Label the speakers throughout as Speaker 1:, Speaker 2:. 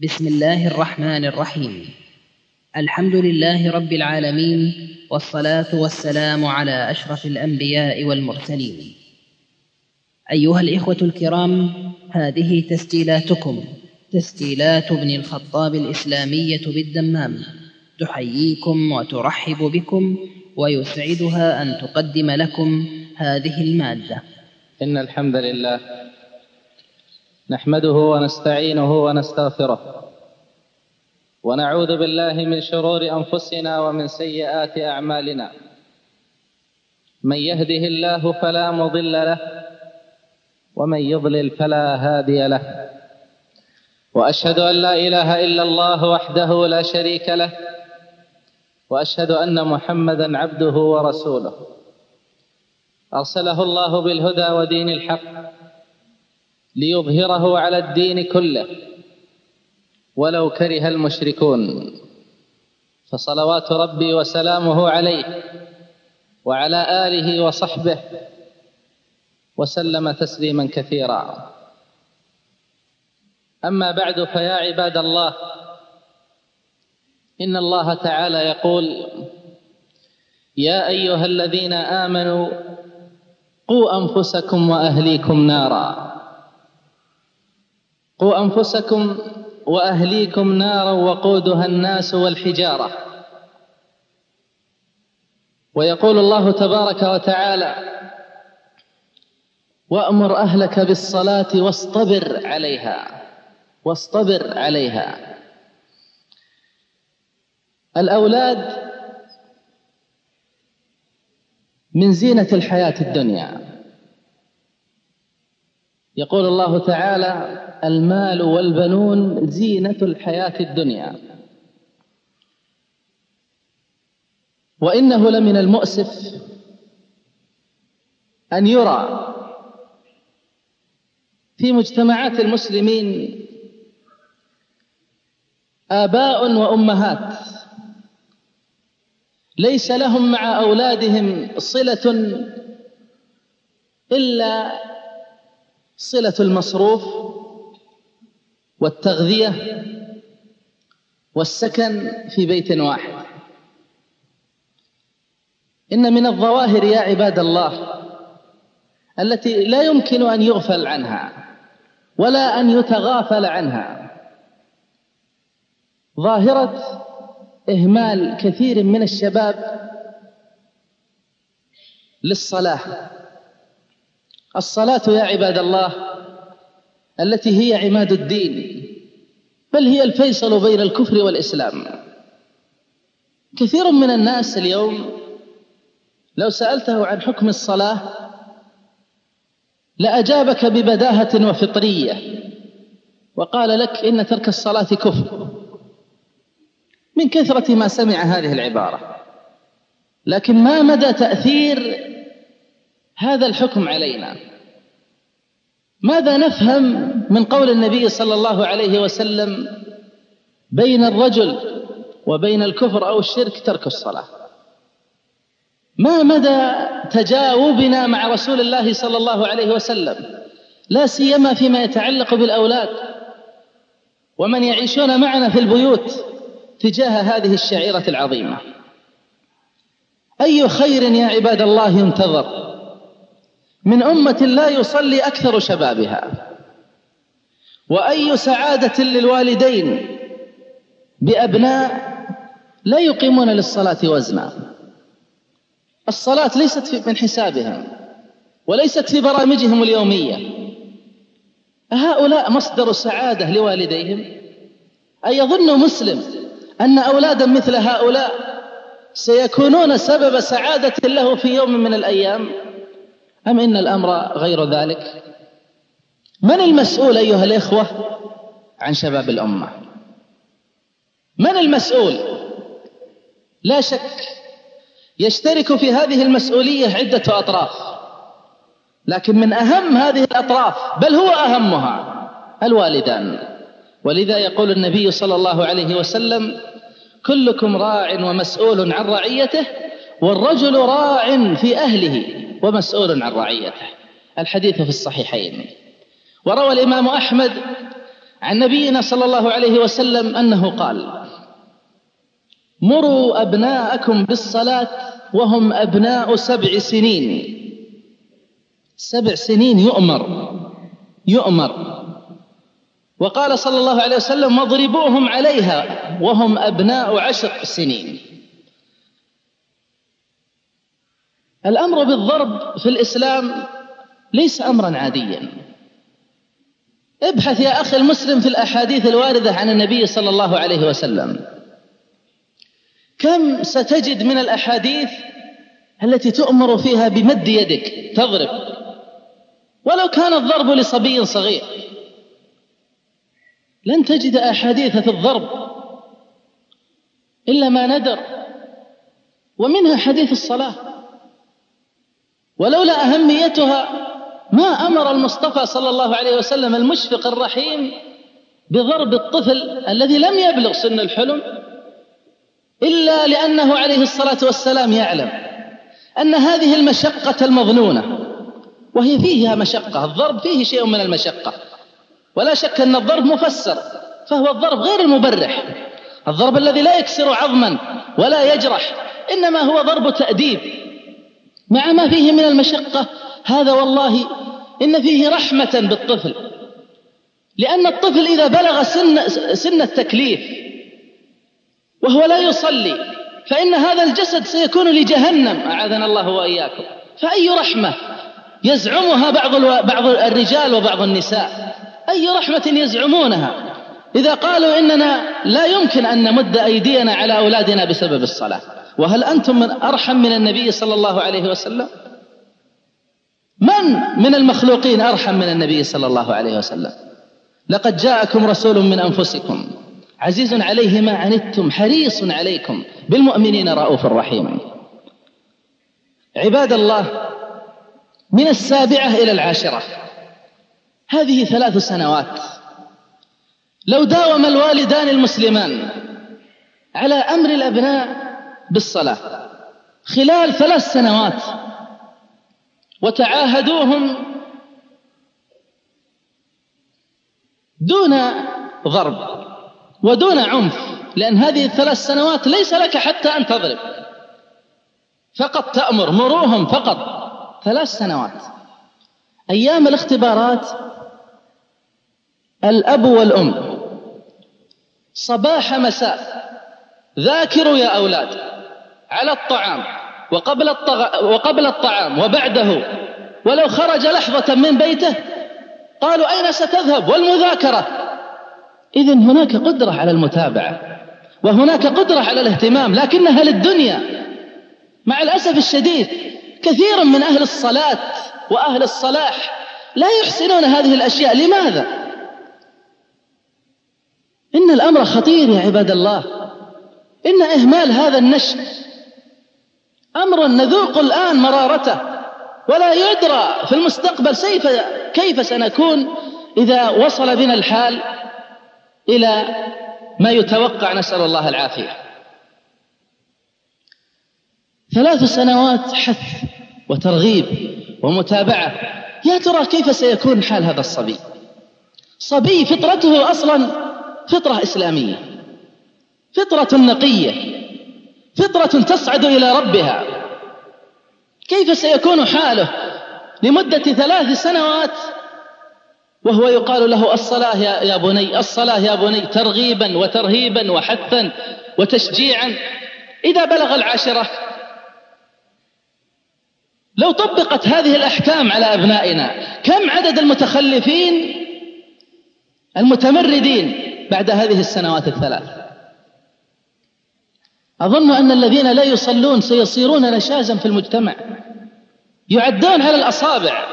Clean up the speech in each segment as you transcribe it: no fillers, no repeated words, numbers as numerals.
Speaker 1: بسم الله الرحمن الرحيم. الحمد لله رب العالمين، والصلاة والسلام على أشرف الأنبياء والمرسلين. أيها الإخوة الكرام، هذه تسجيلاتكم، تسجيلات ابن الخطاب الإسلامية بالدمام، تحييكم وترحب بكم، ويسعدها أن تقدم لكم هذه المادة.
Speaker 2: إن الحمد لله نحمده ونستعينه ونستغفره، ونعوذ بالله من شرور أنفسنا ومن سيئات أعمالنا. من يهده الله فلا مضل له، ومن يضلل فلا هادي له. وأشهد أن لا إله إلا الله وحده لا شريك له، وأشهد أن محمدًا عبده ورسوله، أرسله الله بالهدى ودين الحق ليظهره على الدين كله ولو كره المشركون. فصلوات ربي وسلامه عليه وعلى آله وصحبه وسلم تسليما كثيرا. أما بعد، فيا عباد الله، إن الله تعالى يقول: يا أيها الذين آمنوا قوا أنفسكم وأهليكم نارا. قوا أنفسكم وأهليكم نارا وقودها الناس والحجارة. ويقول الله تبارك وتعالى: وأمر أهلك بالصلاة واصطبر عليها. واصطبر عليها. الأولاد من زينة الحياة الدنيا. يقول الله تعالى: المال والبنون زينة الحياة الدنيا. وإنه لمن المؤسف أن يرى في مجتمعات المسلمين آباء وأمهات ليس لهم مع أولادهم صلة إلا صلة المصروف والتغذية والسكن في بيت واحد. إن من الظواهر يا عباد الله التي لا يمكن أن يغفل عنها ولا أن يتغافل عنها ظاهرة إهمال كثير من الشباب للصلاة. الصلاة يا عباد الله التي هي عماد الدين، بل هي الفيصل بين الكفر والإسلام. كثير من الناس اليوم لو سألته عن حكم الصلاة لأجابك ببداهة وفطرية وقال لك إن ترك الصلاة كفر، من كثرة ما سمع هذه العبارة. لكن ما مدى تأثير هذا الحكم علينا؟ ماذا نفهم من قول النبي صلى الله عليه وسلم: بين الرجل وبين الكفر أو الشرك ترك الصلاة؟ ما مدى تجاوبنا مع رسول الله صلى الله عليه وسلم، لا سيما فيما يتعلق بالأولاد ومن يعيشون معنا في البيوت تجاه هذه الشعيرة العظيمة؟ أي خير يا عباد الله ينتظر من أمة لا يصلي أكثر شبابها؟ وأي سعادة للوالدين بأبناء لا يقيمون للصلاة وزنا؟ الصلاة ليست من حسابهم وليست في برامجهم اليومية. هؤلاء مصدر سعادة لوالديهم؟ أيظن مسلم أن أولادا مثل هؤلاء سيكونون سبب سعادة له في يوم من الأيام؟ أم إن الأمر غير ذلك؟ من المسؤول أيها الإخوة عن شباب الأمة؟ من المسؤول؟ لا شك يشترك في هذه المسؤولية عدة أطراف، لكن من أهم هذه الأطراف، بل هو أهمها، الوالدان. ولذا يقول النبي صلى الله عليه وسلم: كلكم راع ومسؤول عن رعيته، والرجل راع في أهله ومسؤول عن رعيته. الحديث في الصحيحين. وروى الإمام أحمد عن نبينا صلى الله عليه وسلم أنه قال: مروا أبناءكم بالصلاة وهم أبناء 7 سنين. 7 سنين يؤمر. وقال صلى الله عليه وسلم: واضربوهم عليها وهم أبناء 10 سنين. الأمر بالضرب في الإسلام ليس أمرا عاديا. ابحث يا أخي المسلم في الأحاديث الواردة عن النبي صلى الله عليه وسلم، كم ستجد من الأحاديث التي تؤمر فيها بمد يدك تضرب، ولو كان الضرب لصبي صغير. لن تجد أحاديث في الضرب إلا ما ندر، ومنها حديث الصلاة. ولولا أهميتها ما أمر المصطفى صلى الله عليه وسلم المشفق الرحيم بضرب الطفل الذي لم يبلغ سن الحلم، إلا لأنه عليه الصلاة والسلام يعلم أن هذه المشقة المظنونة، وهي فيها مشقة، الضرب فيه شيء من المشقة، ولا شك أن الضرب مفسر، فهو الضرب غير المبرح، الضرب الذي لا يكسر عظما ولا يجرح، إنما هو ضرب تأديب مع ما فيه من المشقة. هذا والله إن فيه رحمة بالطفل، لأن الطفل إذا بلغ سن التكليف وهو لا يصلي فإن هذا الجسد سيكون لجهنم، أعاذنا الله وإياكم. فأي رحمة يزعمها بعض الرجال وبعض النساء، أي رحمة يزعمونها إذا قالوا إننا لا يمكن أن نمد أيدينا على أولادنا بسبب الصلاة. وهل أنتم أرحم من النبي صلى الله عليه وسلم؟ من المخلوقين أرحم من النبي صلى الله عليه وسلم؟ لقد جاءكم رسول من أنفسكم عزيز عليه ما عنتم حريص عليكم بالمؤمنين رؤوف رحيم. عباد الله، من 7 إلى 10 هذه 3 سنوات، لو داوم الوالدان المسلمان على أمر الأبناء بالصلاة خلال 3 سنوات وتعاهدوهم دون ضرب ودون عنف، لأن هذه 3 سنوات ليس لك حتى أن تضرب، فقط تأمر، مروهم فقط. 3 سنوات أيام الاختبارات الأب والأم صباح مساء ذاكروا يا أولاد على الطعام وقبل الطعام وبعده، ولو خرج لحظة من بيته قالوا: أين ستذهب؟ والمذاكرة. إذن هناك قدرة على المتابعة وهناك قدرة على الاهتمام، لكنها للدنيا. مع الأسف الشديد كثير من أهل الصلاة وأهل الصلاح لا يحسنون هذه الأشياء. لماذا؟ إن الأمر خطير يا عباد الله، إن إهمال هذا النشء أمر نذوق الآن مرارته، ولا يدرى في المستقبل كيف سنكون إذا وصل بنا الحال إلى ما يتوقع، نسأل الله العافية. 3 سنوات حث وترغيب ومتابعة. يا ترى كيف سيكون حال هذا الصبي؟ صبي فطرته أصلا فطرة إسلامية، فطرة نقية، فطرة تصعد إلى ربها. كيف سيكون حاله لمدة 3 سنوات وهو يقال له: الصلاة يا بني، الصلاة يا بني، ترغيبا وترهيبا وحثا وتشجيعا. إذا بلغ 10 لو طبقت هذه الأحكام على أبنائنا، كم عدد المتخلفين المتمردين بعد هذه السنوات ال3؟ أظن أن الذين لا يصلون سيصيرون نشازا في المجتمع، يعدون على الأصابع.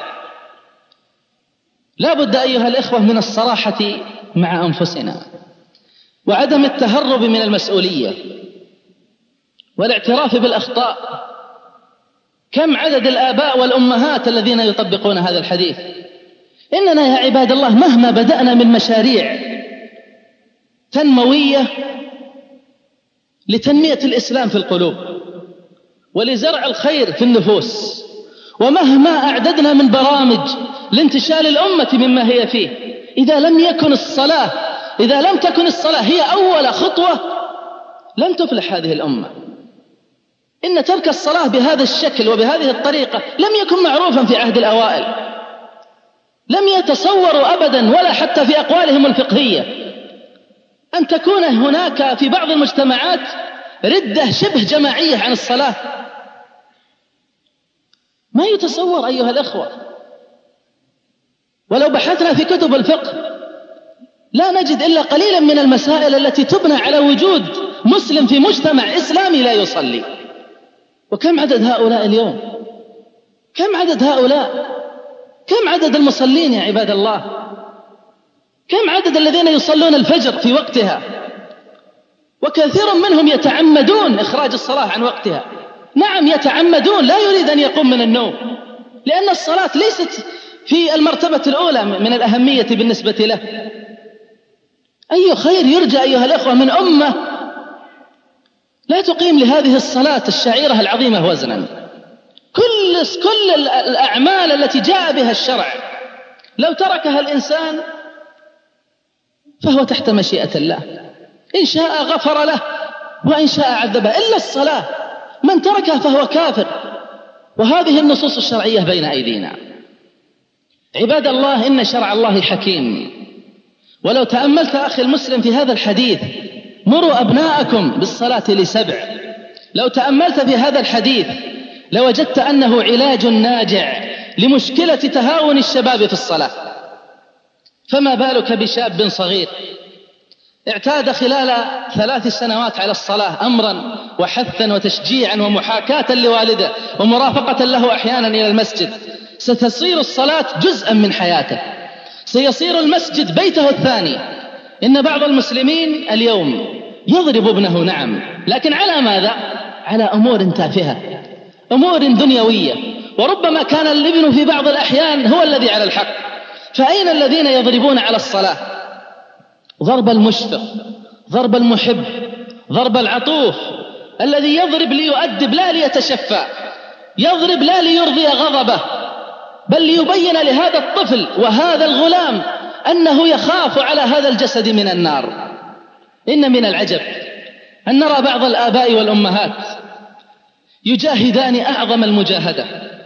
Speaker 2: لا بد أيها الإخوة من الصراحة مع أنفسنا، وعدم التهرب من المسؤولية، والاعتراف بالأخطاء. كم عدد الآباء والأمهات الذين يطبقون هذا الحديث؟ إننا يا عباد الله مهما بدأنا من مشاريع تنموية لتنمية الإسلام في القلوب ولزرع الخير في النفوس، ومهما أعددنا من برامج لانتشال الأمة مما هي فيه، إذا لم تكن الصلاة هي أول خطوة لن تفلح هذه الأمة. إن ترك الصلاة بهذا الشكل وبهذه الطريقة لم يكن معروفا في عهد الأوائل، لم يتصوروا أبدا ولا حتى في أقوالهم الفقهية أن تكون هناك في بعض المجتمعات ردة شبه جماعية عن الصلاة. ما يتصور أيها الأخوة. ولو بحثنا في كتب الفقه لا نجد إلا قليلا من المسائل التي تبنى على وجود مسلم في مجتمع إسلامي لا يصلي. وكم عدد هؤلاء اليوم؟ كم عدد هؤلاء؟ كم عدد المصلين يا عباد الله؟ كم عدد الذين يصلون الفجر في وقتها؟ وكثير منهم يتعمدون إخراج الصلاة عن وقتها. نعم يتعمدون، لا يريد أن يقوم من النوم، لأن الصلاة ليست في المرتبة الأولى من الأهمية بالنسبة له. أي خير يرجى أيها الأخوة من أمة لا تقيم لهذه الصلاة الشعيرة العظيمة وزنا. كل الأعمال التي جاء بها الشرع لو تركها الإنسان فهو تحت مشيئة الله، إن شاء غفر له وإن شاء عذبه، إلا الصلاة من تركها فهو كافر. وهذه النصوص الشرعية بين أيدينا. عباد الله، إن شرع الله حكيم. ولو تأملت أخي المسلم في هذا الحديث مروا أبناءكم بالصلاة ل7، لو تأملت في هذا الحديث لوجدت أنه علاج ناجع لمشكلة تهاون الشباب في الصلاة. فما بالك بشاب صغير اعتاد خلال 3 سنوات على الصلاة أمرا وحثا وتشجيعا ومحاكاة لوالده ومرافقة له أحيانا إلى المسجد. ستصير الصلاة جزءا من حياته، سيصير المسجد بيته الثاني. إن بعض المسلمين اليوم يضرب ابنه، نعم، لكن على ماذا؟ على أمور تافهة، أمور دنيوية، وربما كان الابن في بعض الأحيان هو الذي على الحق. فأين الذين يضربون على الصلاة؟ ضرب المشفق، ضرب المحب، ضرب العطوف، الذي يضرب ليؤدب لا ليتشفى، يضرب لا ليرضي غضبه، بل ليبين لهذا الطفل وهذا الغلام أنه يخاف على هذا الجسد من النار. إن من العجب أن نرى بعض الآباء والأمهات يجاهدان أعظم المجاهدة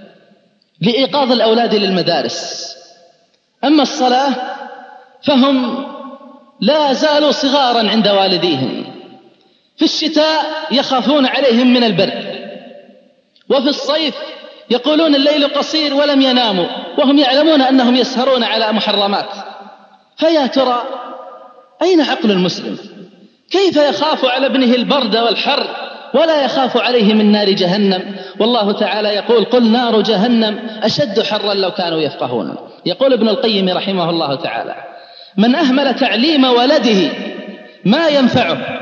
Speaker 2: لإيقاظ الأولاد للمدارس، أما الصلاة فهم لا زالوا صغارا عند والديهم. في الشتاء يخافون عليهم من البرد، وفي الصيف يقولون الليل قصير ولم يناموا وهم يعلمون أنهم يسهرون على محرمات. فيا ترى أين عقل المسلم؟ كيف يخاف على ابنه البرد والحر ولا يخاف عليه من نار جهنم؟ والله تعالى يقول: قل نار جهنم أشد حرا لو كانوا يفقهون. يقول ابن القيم رحمه الله تعالى: من أهمل تعليم ولده ما ينفعه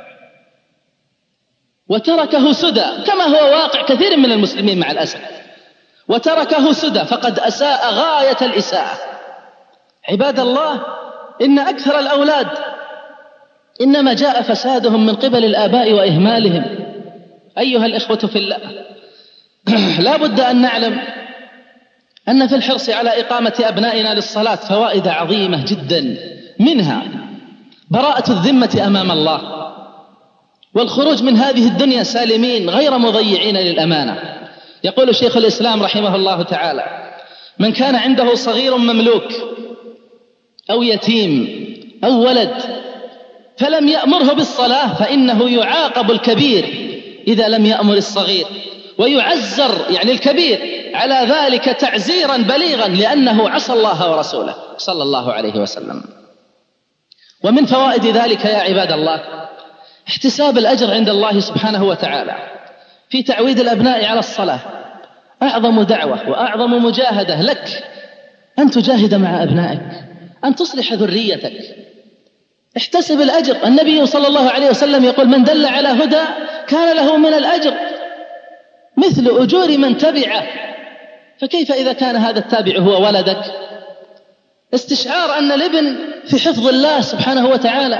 Speaker 2: وتركه سدى، كما هو واقع كثير من المسلمين مع الأسف، وتركه سدى فقد أساء غاية الإساءة. عباد الله، إن أكثر الأولاد إنما جاء فسادهم من قبل الآباء وإهمالهم. أيها الإخوة في الله، لا بد أن نعلم أن في الحرص على إقامة أبنائنا للصلاة فوائد عظيمة جدا، منها براءة الذمة أمام الله، والخروج من هذه الدنيا سالمين غير مضيعين للأمانة. يقول شيخ الإسلام رحمه الله تعالى: من كان عنده صغير مملوك أو يتيم أو ولد فلم يأمره بالصلاة فإنه يعاقب الكبير إذا لم يأمر الصغير، ويعزر يعني الكبير على ذلك تعزيرا بليغا لأنه عصى الله ورسوله صلى الله عليه وسلم. ومن فوائد ذلك يا عباد الله احتساب الأجر عند الله سبحانه وتعالى في تعويد الأبناء على الصلاة. أعظم دعوة وأعظم مجاهدة لك أن تجاهد مع أبنائك، أن تصلح ذريتك. احتسب الأجر. النبي صلى الله عليه وسلم يقول: من دل على هدى كان له من الأجر مثل أجور من تبعه. فكيف إذا كان هذا التابع هو ولدك؟ استشعار أن الابن في حفظ الله سبحانه وتعالى.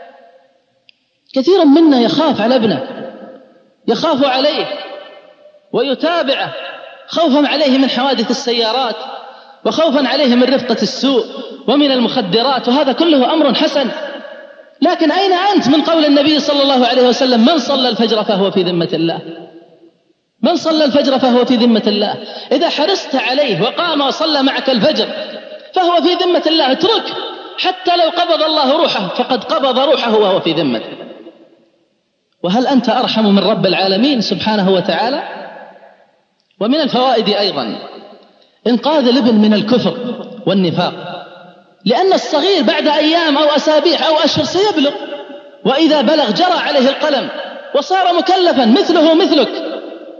Speaker 2: كثير منا يخاف على ابنه، يخاف عليه ويتابعه خوفا عليه من حوادث السيارات وخوفا عليهم من رفقة السوء ومن المخدرات، وهذا كله أمر حسن. لكن أين أنت من قول النبي صلى الله عليه وسلم: من صلى الفجر فهو في ذمة الله، من صلى الفجر فهو في ذمة الله. إذا حرصت عليه وقام وصلى معك الفجر فهو في ذمة الله، اترك، حتى لو قبض الله روحه فقد قبض روحه وهو في ذمته. وهل أنت أرحم من رب العالمين سبحانه وتعالى؟ ومن الفوائد أيضا إنقاذ الابن من الكفر والنفاق، لأن الصغير بعد أيام أو أسابيع أو أشهر سيبلغ، وإذا بلغ جرى عليه القلم وصار مكلفا مثله مثلك.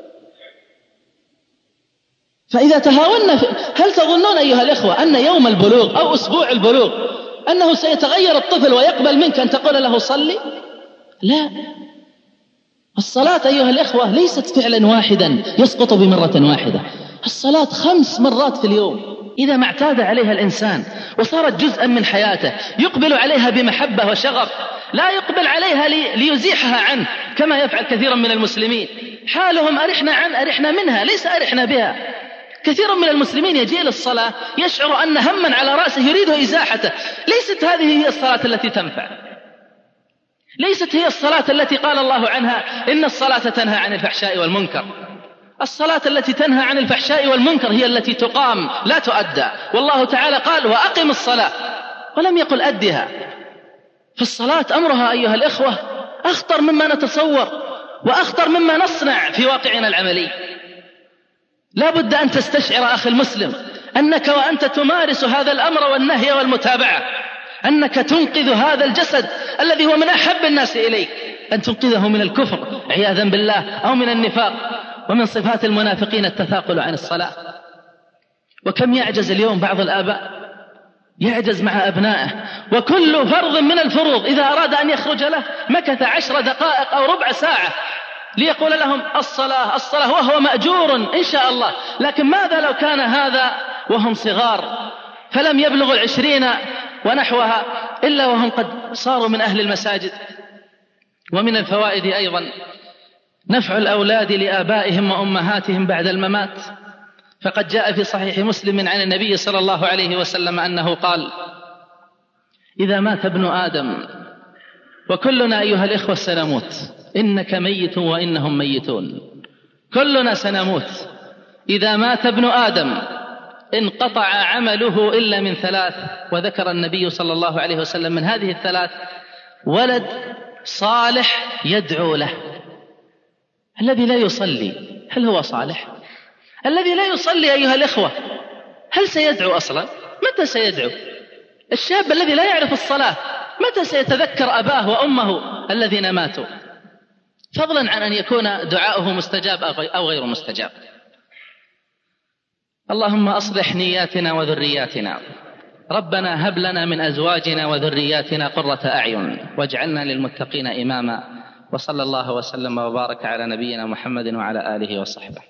Speaker 2: فإذا تهاونا هل تظنون أيها الإخوة أن يوم البلوغ أو أسبوع البلوغ أنه سيتغير الطفل ويقبل منك أن تقول له صلي؟ لا. الصلاة أيها الإخوة ليست فعلا واحدا يسقط بمرة واحدة، الصلاة 5 مرات في اليوم. إذا ما اعتاد عليها الإنسان وصارت جزءا من حياته يقبل عليها بمحبة وشغف، لا يقبل عليها ليزيحها عنه كما يفعل كثير من المسلمين. حالهم أرحنا منها، ليس أرحنا بها. كثير من المسلمين يجي للصلاة يشعر أن هما على رأسه يريد إزاحته. ليست هذه هي الصلاة التي تنفع، ليست هي الصلاة التي قال الله عنها: إن الصلاة تنهى عن الفحشاء والمنكر. الصلاة التي تنهى عن الفحشاء والمنكر هي التي تقام لا تؤدى، والله تعالى قال: وأقم الصلاة، ولم يقل أدها. فالصلاة أمرها أيها الإخوة أخطر مما نتصور وأخطر مما نصنع في واقعنا العملي. لا بد أن تستشعر أخي المسلم أنك وأنت تمارس هذا الأمر والنهي والمتابعة أنك تنقذ هذا الجسد الذي هو من أحب الناس إليك، أن تنقذه من الكفر عياذا بالله أو من النفاق. ومن صفات المنافقين التثاقل عن الصلاة. وكم يعجز اليوم بعض الآباء، يعجز مع أبنائه، وكل فرض من الفروض إذا أراد أن يخرج له مكث 10 دقائق أو ربع ساعة ليقول لهم الصلاة الصلاة، وهو مأجور إن شاء الله. لكن ماذا لو كان هذا وهم صغار فلم يبلغوا 20 ونحوها إلا وهم قد صاروا من أهل المساجد؟ ومن الفوائد أيضا نفع الأولاد لآبائهم وأمهاتهم بعد الممات. فقد جاء في صحيح مسلم عن النبي صلى الله عليه وسلم أنه قال: إذا مات ابن آدم، وكلنا أيها الإخوة سنموت، إنك ميت وإنهم ميتون، كلنا سنموت. إذا مات ابن آدم انقطع عمله إلا من 3، وذكر النبي صلى الله عليه وسلم من هذه ال3: ولد صالح يدعو له. الذي لا يصلي هل هو صالح؟ الذي لا يصلي أيها الإخوة هل سيدعو أصلا؟ متى سيدعو؟ الشاب الذي لا يعرف الصلاة متى سيتذكر أباه وأمه الذين ماتوا؟ فضلا عن أن يكون دعاؤه مستجاب أو غير مستجاب. اللهم أصلح نياتنا وذرياتنا، ربنا هب لنا من أزواجنا وذرياتنا قرة أعين واجعلنا للمتقين إماما. وصلى الله وسلم وبارك على نبينا محمد وعلى آله وصحبه.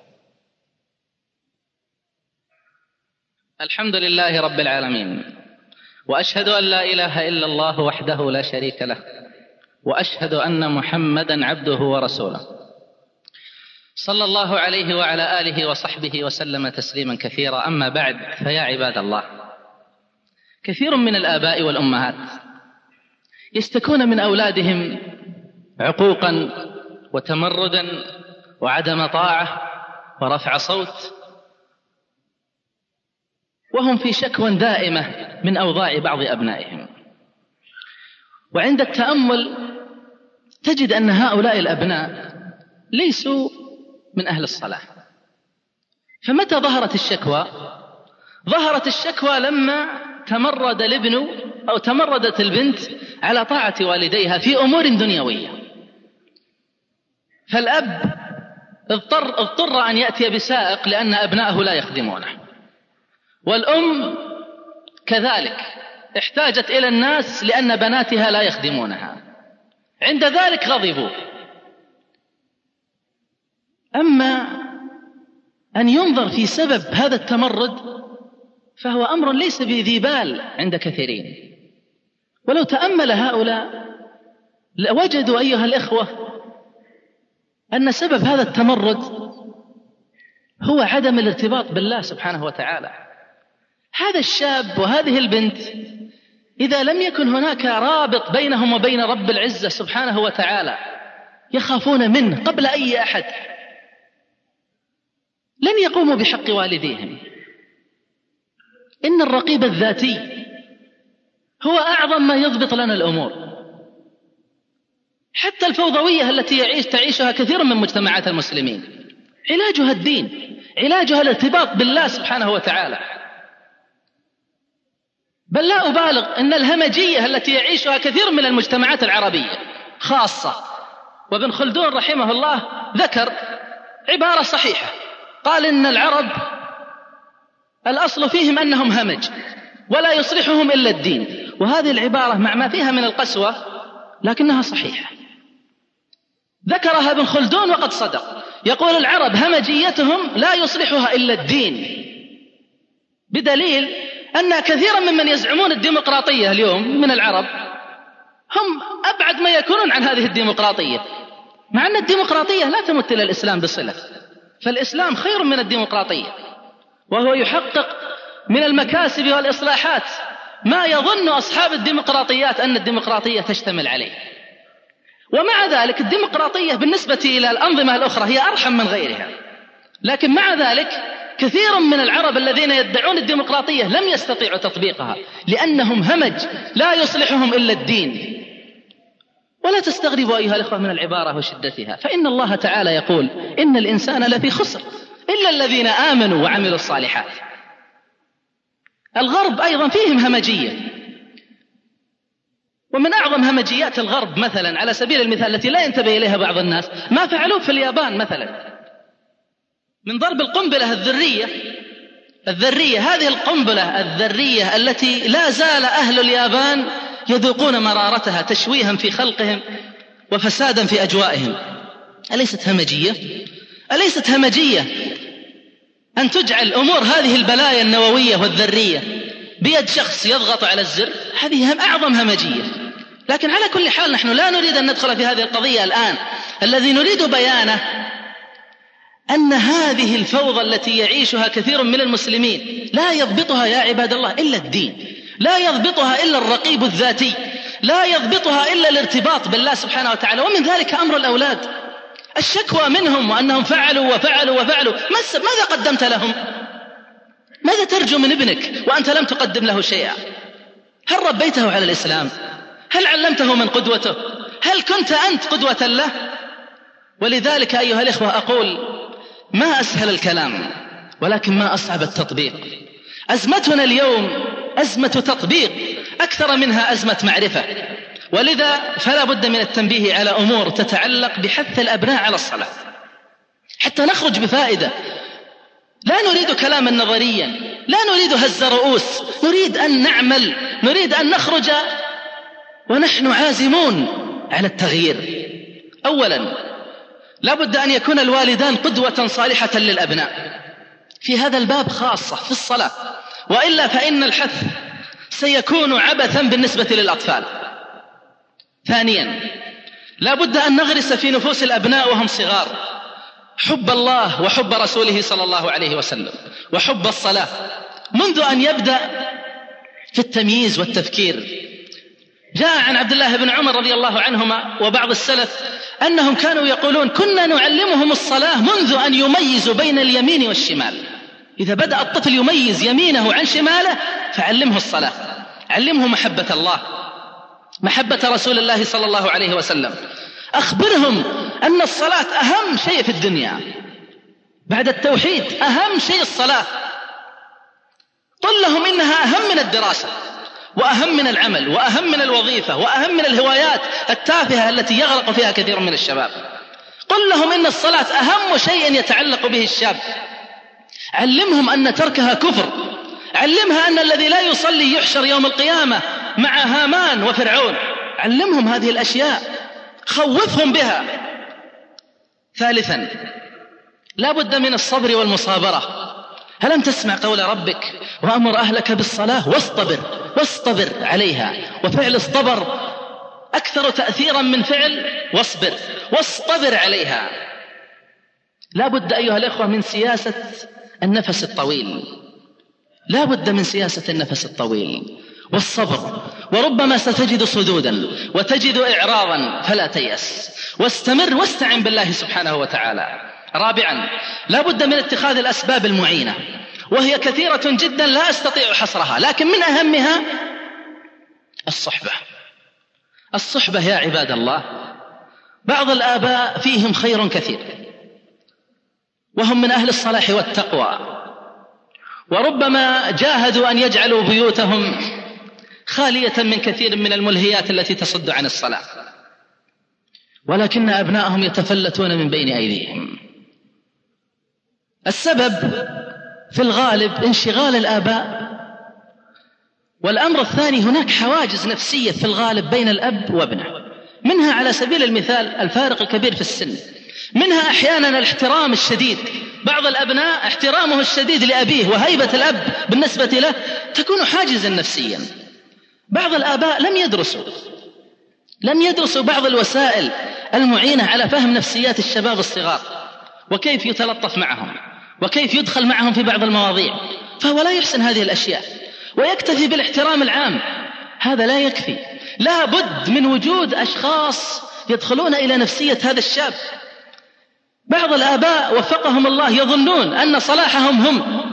Speaker 2: الحمد لله رب العالمين، وأشهد أن لا إله إلا الله وحده لا شريك له، وأشهد أن محمدا عبده ورسوله، صلى الله عليه وعلى آله وصحبه وسلم تسليما كثيرا. أما بعد، فيا عباد الله، كثير من الآباء والأمهات يشتكون من أولادهم عقوقا وتمردا وعدم طاعة ورفع صوت، وهم في شكوى دائمة من أوضاع بعض أبنائهم. وعند التأمل تجد أن هؤلاء الأبناء ليسوا من أهل الصلاة. فمتى ظهرت الشكوى؟ ظهرت الشكوى لما تمرد الابن أو تمردت البنت على طاعة والديها في أمور دنيوية، فالأب اضطر أن يأتي بسائق لأن أبنائه لا يخدمونه، والأم كذلك احتاجت إلى الناس لأن بناتها لا يخدمونها. عند ذلك غضبوا. أما أن ينظر في سبب هذا التمرد فهو أمر ليس بذي بال عند كثيرين. ولو تأمل هؤلاء لوجدوا أيها الإخوة أن سبب هذا التمرد هو عدم الارتباط بالله سبحانه وتعالى. هذا الشاب وهذه البنت إذا لم يكن هناك رابط بينهم وبين رب العزة سبحانه وتعالى يخافون منه قبل أي أحد، لن يقوموا بحق والديهم. إن الرقيب الذاتي هو أعظم ما يضبط لنا الأمور. حتى الفوضوية التي تعيشها كثير من مجتمعات المسلمين علاجها الدين، علاجها الارتباط بالله سبحانه وتعالى. بل لا أبالغ إن الهمجية التي يعيشها كثير من المجتمعات العربية خاصة، وابن خلدون رحمه الله ذكر عبارة صحيحة، قال إن العرب الأصل فيهم أنهم همج ولا يصلحهم إلا الدين. وهذه العبارة مع ما فيها من القسوة لكنها صحيحة، ذكرها ابن خلدون وقد صدق. يقول العرب همجيتهم لا يصلحها إلا الدين، بدليل أن كثيرا ممن يزعمون الديمقراطية اليوم من العرب هم أبعد ما يكونون عن هذه الديمقراطية، مع أن الديمقراطية لا تمت إلى الإسلام بصلة، فالإسلام خير من الديمقراطية، وهو يحقق من المكاسب والإصلاحات ما يظن أصحاب الديمقراطيات أن الديمقراطية تشتمل عليه. ومع ذلك الديمقراطية بالنسبة إلى الأنظمة الأخرى هي أرحم من غيرها، لكن مع ذلك كثير من العرب الذين يدعون الديمقراطية لم يستطيعوا تطبيقها لأنهم همج لا يصلحهم إلا الدين. ولا تستغربوا أيها الأخوة من العبارة وشدتها، فإن الله تعالى يقول إن الإنسان لفي خسر إلا الذين آمنوا وعملوا الصالحات. الغرب أيضا فيهم همجية، ومن أعظم همجيات الغرب مثلا على سبيل المثال التي لا ينتبه إليها بعض الناس ما فعلوه في اليابان مثلا من ضرب القنبلة الذرية. هذه القنبلة الذرية التي لا زال أهل اليابان يذوقون مرارتها تشويها في خلقهم وفسادا في أجوائهم. أليست همجية؟ أليست همجية أن تجعل أمور هذه البلايا النووية والذرية بيد شخص يضغط على الزر؟ هذه أعظم همجية. لكن على كل حال نحن لا نريد أن ندخل في هذه القضية الآن. الذي نريد بيانه أن هذه الفوضى التي يعيشها كثير من المسلمين لا يضبطها يا عباد الله إلا الدين، لا يضبطها إلا الرقيب الذاتي، لا يضبطها إلا الارتباط بالله سبحانه وتعالى. ومن ذلك أمر الأولاد، الشكوى منهم وأنهم فعلوا وفعلوا وفعلوا. ماذا قدمت لهم؟ ماذا ترجو من ابنك وأنت لم تقدم له شيئا؟ هل ربيته على الإسلام؟ هل علمته من قدوته؟ هل كنت أنت قدوة له؟ ولذلك أيها الإخوة أقول ما أسهل الكلام ولكن ما أصعب التطبيق. أزمتنا اليوم أزمة تطبيق أكثر منها أزمة معرفة، ولذا فلا بد من التنبيه على أمور تتعلق بحث الأبناء على الصلاة حتى نخرج بفائدة. لا نريد كلاما نظريا، لا نريد هز رؤوس، نريد أن نعمل، نريد أن نخرج ونحن عازمون على التغيير. أولا لا بد أن يكون الوالدان قدوة صالحة للأبناء في هذا الباب خاصة في الصلاة، وإلا فإن الحث سيكون عبثا بالنسبة للأطفال. ثانيا لا بد أن نغرس في نفوس الأبناء وهم صغار حب الله وحب رسوله صلى الله عليه وسلم وحب الصلاة منذ أن يبدأ في التمييز والتفكير. جاء عن عبد الله بن عمر رضي الله عنهما وبعض السلف أنهم كانوا يقولون كنا نعلمهم الصلاة منذ أن يميزوا بين اليمين والشمال. إذا بدأ الطفل يميز يمينه عن شماله فعلمه الصلاة، علمه محبة الله، محبة رسول الله صلى الله عليه وسلم. أخبرهم أن الصلاة أهم شيء في الدنيا بعد التوحيد، أهم شيء الصلاة. قل لهم إنها أهم من الدراسة وأهم من العمل وأهم من الوظيفة وأهم من الهوايات التافهة التي يغرق فيها كثير من الشباب. قل لهم إن الصلاة أهم شيء يتعلق به الشاب. علمهم أن تركها كفر، علمها أن الذي لا يصلي يحشر يوم القيامة مع هامان وفرعون. علمهم هذه الأشياء، خوفهم بها. ثالثا لا بد من الصبر والمصابرة. هل أن تسمع قول ربك وأمر أهلك بالصلاة واصطبر عليها؟ وفعل الصبر أكثر تأثيرا من فعل واصطبر عليها. لا بد أيها الأخوة من سياسة النفس الطويل. لا بد من سياسة النفس الطويل والصبر، وربما ستجد صدودا وتجد إعراضا، فلا تيأس، واستمر واستعن بالله سبحانه وتعالى. رابعا، لا بد من اتخاذ الأسباب المعينة، وهي كثيرة جدا لا أستطيع حصرها، لكن من أهمها الصحبة يا عباد الله. بعض الآباء فيهم خير كثير، وهم من أهل الصلاح والتقوى، وربما جاهدوا أن يجعلوا بيوتهم خالية من كثير من الملهيات التي تصد عن الصلاة، ولكن أبنائهم يتفلتون من بين أيديهم. السبب في الغالب انشغال الآباء، والأمر الثاني هناك حواجز نفسية في الغالب بين الأب وابنه، منها على سبيل المثال الفارق الكبير في السن، منها أحيانا الاحترام الشديد. بعض الأبناء احترامه الشديد لأبيه وهيبة الأب بالنسبة له تكون حاجزا نفسيا. بعض الآباء لم يدرسوا بعض الوسائل المعينة على فهم نفسيات الشباب الصغار، وكيف يتلطف معهم، وكيف يدخل معهم في بعض المواضيع، فهو لا يحسن هذه الأشياء ويكتفي بالاحترام العام. هذا لا يكفي، لا بد من وجود أشخاص يدخلون إلى نفسية هذا الشاب. بعض الآباء وفقهم الله يظنون أن صلاحهم هم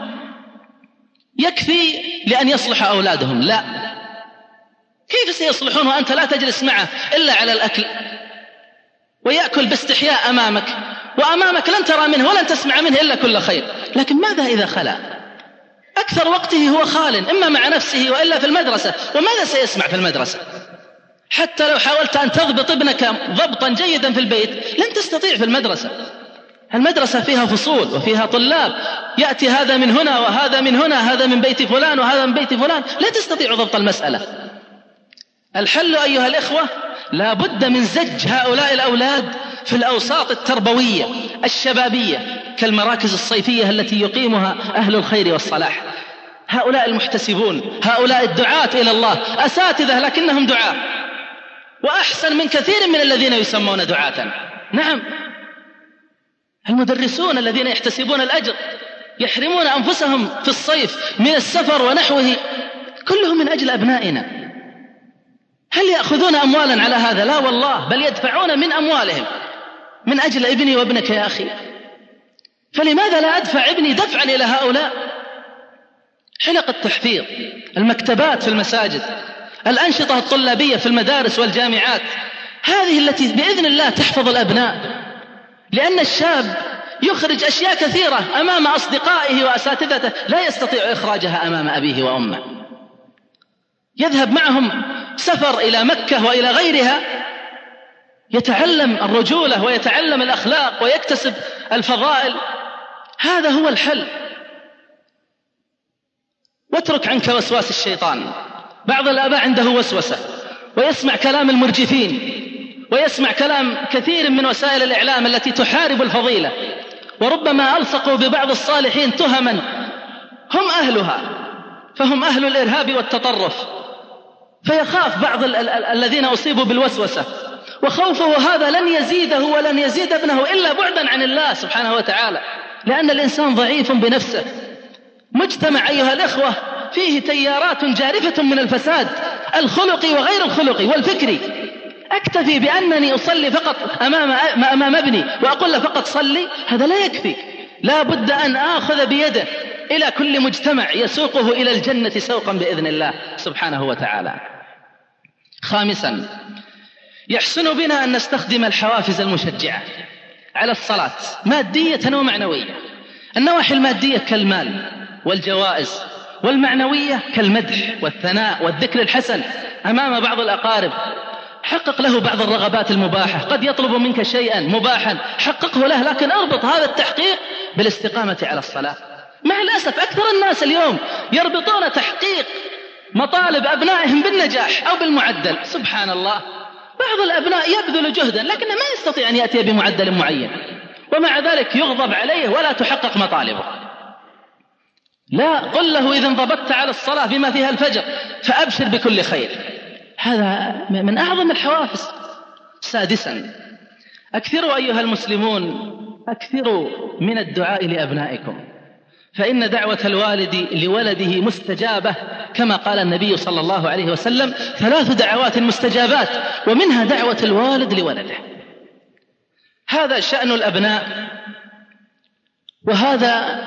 Speaker 2: يكفي لأن يصلح أولادهم. لا، كيف سيصلحون وأنت لا تجلس معه إلا على الأكل، ويأكل باستحياء أمامك، وأمامك لن ترى منه ولن تسمع منه إلا كل خير. لكن ماذا إذا خلا؟ أكثر وقته هو خال، إما مع نفسه وإلا في المدرسة، وماذا سيسمع في المدرسة؟ حتى لو حاولت أن تضبط ابنك ضبطا جيدا في البيت لن تستطيع في المدرسة. المدرسة فيها فصول وفيها طلاب، يأتي هذا من هنا وهذا من هنا، هذا من بيت فلان وهذا من بيت فلان، لا تستطيع ضبط المسألة. الحل أيها الإخوة، لا بد من زج هؤلاء الأولاد في الأوساط التربوية الشبابية، كالمراكز الصيفية التي يقيمها أهل الخير والصلاح. هؤلاء المحتسبون، هؤلاء الدعاة إلى الله، أساتذة لكنهم دعاة، وأحسن من كثير من الذين يسمون دعاة. نعم، المدرسون الذين يحتسبون الأجر يحرمون أنفسهم في الصيف من السفر ونحوه، كلهم من أجل أبنائنا. هل يأخذون أموالا على هذا؟ لا والله، بل يدفعون من أموالهم من أجل ابني وابنك يا أخي. فلماذا لا أدفع ابني دفعا إلى هؤلاء؟ حلق التحفيظ، المكتبات في المساجد، الأنشطة الطلابية في المدارس والجامعات، هذه التي بإذن الله تحفظ الأبناء، لأن الشاب يخرج أشياء كثيرة أمام أصدقائه وأساتذته لا يستطيع إخراجها أمام أبيه وأمه. يذهب معهم سفر إلى مكة وإلى غيرها، يتعلم الرجولة ويتعلم الأخلاق ويكتسب الفضائل. هذا هو الحل. واترك عنك وسواس الشيطان. بعض الآباء عنده وسوسة ويسمع كلام المرجفين، ويسمع كلام كثير من وسائل الإعلام التي تحارب الفضيلة، وربما ألصقوا ببعض الصالحين تهما هم أهلها، فهم أهل الإرهاب والتطرف. فيخاف بعض الذين أصيبوا بالوسوسة، وخوفه هذا لن يزيده ولن يزيد ابنه إلا بعدا عن الله سبحانه وتعالى، لأن الإنسان ضعيف بنفسه. مجتمع أيها الإخوة فيه تيارات جارفة من الفساد الخلقي وغير الخلقي والفكري. أكتفي بأنني أصلي فقط أمام ابني وأقول له فقط صلي، هذا لا يكفي. لا بد أن آخذ بيده إلى كل مجتمع يسوقه إلى الجنة سوقا بإذن الله سبحانه وتعالى. خامسا، يحسن بنا أن نستخدم الحوافز المشجعة على الصلاة مادية ومعنوية. النواحي المادية كالمال والجوائز، والمعنوية كالمدح والثناء والذكر الحسن أمام بعض الأقارب. حقق له بعض الرغبات المباحة، قد يطلب منك شيئا مباحا حققه له، لكن اربط هذا التحقيق بالاستقامة على الصلاة. مع الأسف أكثر الناس اليوم يربطون تحقيق مطالب أبنائهم بالنجاح أو بالمعدل. سبحان الله، بعض الأبناء يبذل جهدا لكنه ما يستطيع أن يأتي بمعدل معين، ومع ذلك يغضب عليه ولا تحقق مطالبه. لا، قل له إذا انضبطت على الصلاة بما فيها الفجر فأبشر بكل خير. هذا من أعظم الحوافز. سادسا، أكثروا أيها المسلمون، أكثروا من الدعاء لأبنائكم، فإن دعوة الوالد لولده مستجابة، كما قال النبي صلى الله عليه وسلم: 3 دعوات مستجابات، ومنها دعوة الوالد لولده. هذا شأن الأبناء، وهذا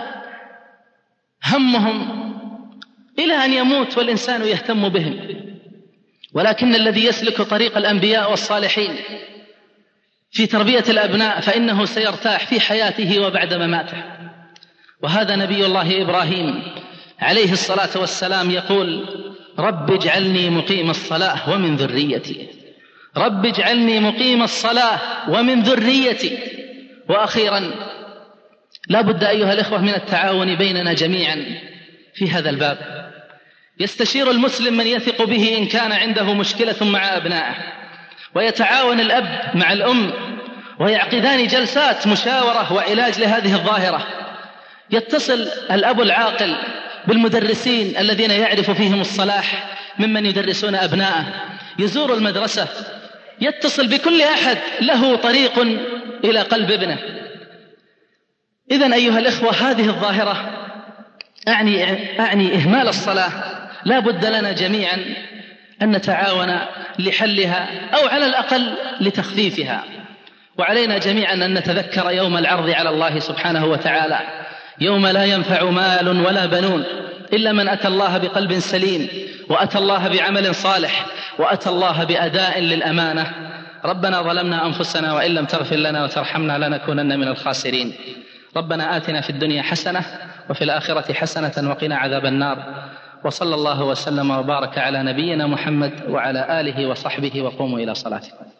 Speaker 2: همهم إلى أن يموت والإنسان يهتم بهم. ولكن الذي يسلك طريق الأنبياء والصالحين في تربية الأبناء فإنه سيرتاح في حياته وبعد مماته. وهذا نبي الله إبراهيم عليه الصلاة والسلام يقول: رب اجعلني مقيم الصلاة ومن ذريتي، رب اجعلني مقيم الصلاة ومن ذريتي. وأخيرا، لا بد أيها الإخوة من التعاون بيننا جميعا في هذا الباب. يستشير المسلم من يثق به إن كان عنده مشكلة مع أبنائه، ويتعاون الأب مع الأم ويعقدان جلسات مشاورة وعلاج لهذه الظاهرة. يتصل الأب العاقل بالمدرسين الذين يعرف فيهم الصلاح ممن يدرسون أبنائه، يزور المدرسة، يتصل بكل أحد له طريق إلى قلب ابنه. إذن أيها الإخوة، هذه الظاهرة أعني إهمال الصلاة، لا بد لنا جميعا أن نتعاون لحلها أو على الأقل لتخفيفها. وعلينا جميعا أن نتذكر يوم العرض على الله سبحانه وتعالى، يوم لا ينفع مال ولا بنون إلا من أتى الله بقلب سليم، وأتى الله بعمل صالح، وأتى الله بأداء للأمانة. ربنا ظلمنا أنفسنا وإن لم تغفر لنا وترحمنا لنكونن من الخاسرين. ربنا آتنا في الدنيا حسنة وفي الآخرة حسنة وقنا عذاب النار. وصلى الله وسلم وبارك على نبينا محمد وعلى آله وصحبه، وقوموا إلى صلاتكم.